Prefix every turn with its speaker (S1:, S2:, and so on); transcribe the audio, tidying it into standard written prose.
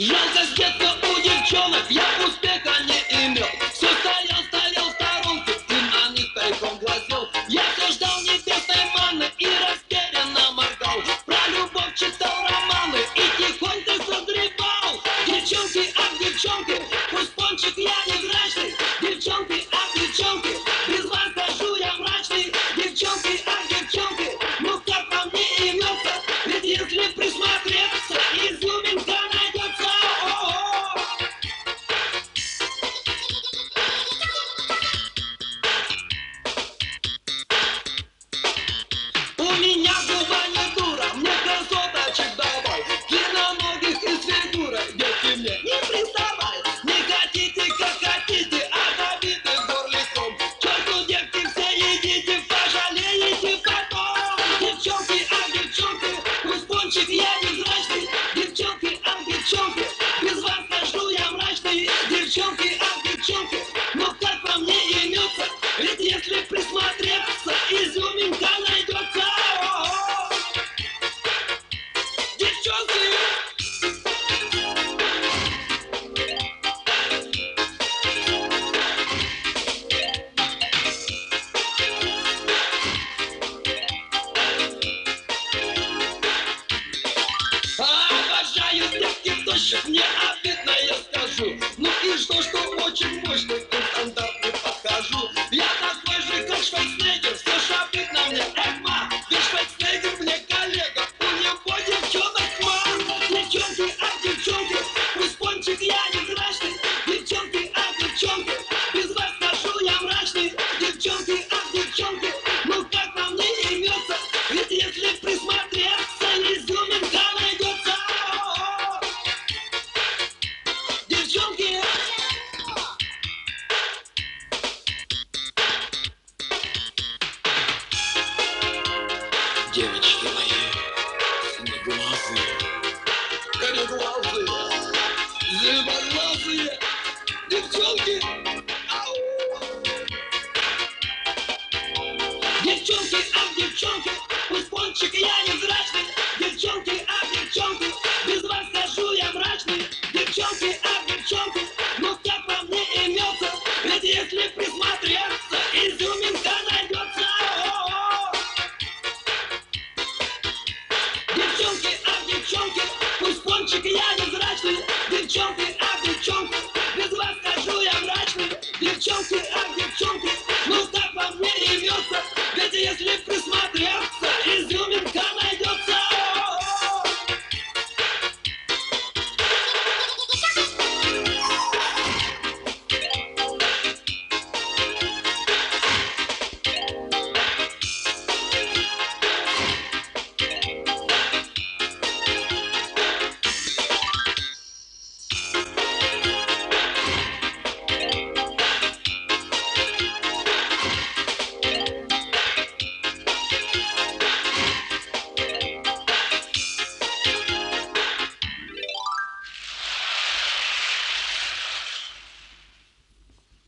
S1: Жалко, с детства у девчонок я успеха не имел. Все стоял в сторонке и на них тайком глазел. Я все ждал небесной манны и растерянно моргал. Про любовь читал романы и тихонько созревал. Девчонки, ах, девчонки, пусть пончик я невзрачный. Девчонки, ах, девчонки, без вас хожу я мрачный. Девчонки, ах, девчонки, ну как вам не имется? Ведь если присмотреться, изюминка найдется. У меня губа не дура, мне красоточек давай. Длинноногих и с фигурой, девки, мне не приставай. Не хотите, как хотите, а обиды горликом. Черту, девки, все идите, пожалеете потом. Девчонки, ах, девчонки, пусть пончик я невзрачный. Девчонки, ах, девчонки, без вас хожу я мрачный. Девчонки, ах, девчонки, ну как вам не имется? Ведь если присмотреться, изюминка найдется. Девчонки! Обожаю детских тощих, мне обидно, я скажу. Ну и что очень мощный, к стандарту подхожу. Я такой же, как Шварценеггер, все ж обидно мне, ма. Ведь Шварценеггер мне коллега, у него девчонок тьма. Девчонки, ах, девчонки, пусть пончик я невзрачный. Девчонки, ах, девчонки, без вас хожу я мрачный. Девчонки, ах, девчонки, ну как вам не имется? Ведь если присмотреться, изюминка найдется. Девчонки! Девочки мои, кореглазые, зеленоглазые, девчонки, ау! Девчонки, ах, девчонки, пусть пончик я невзрачный. Девчонки, ах, девчонки, без вас хожу я мрачный. Девчонки, ах, девчонки, ну как вам не имется? Ведь если присмотреться, изюминка найдется. Девчонки, ах, девчонки, пусть пончик я не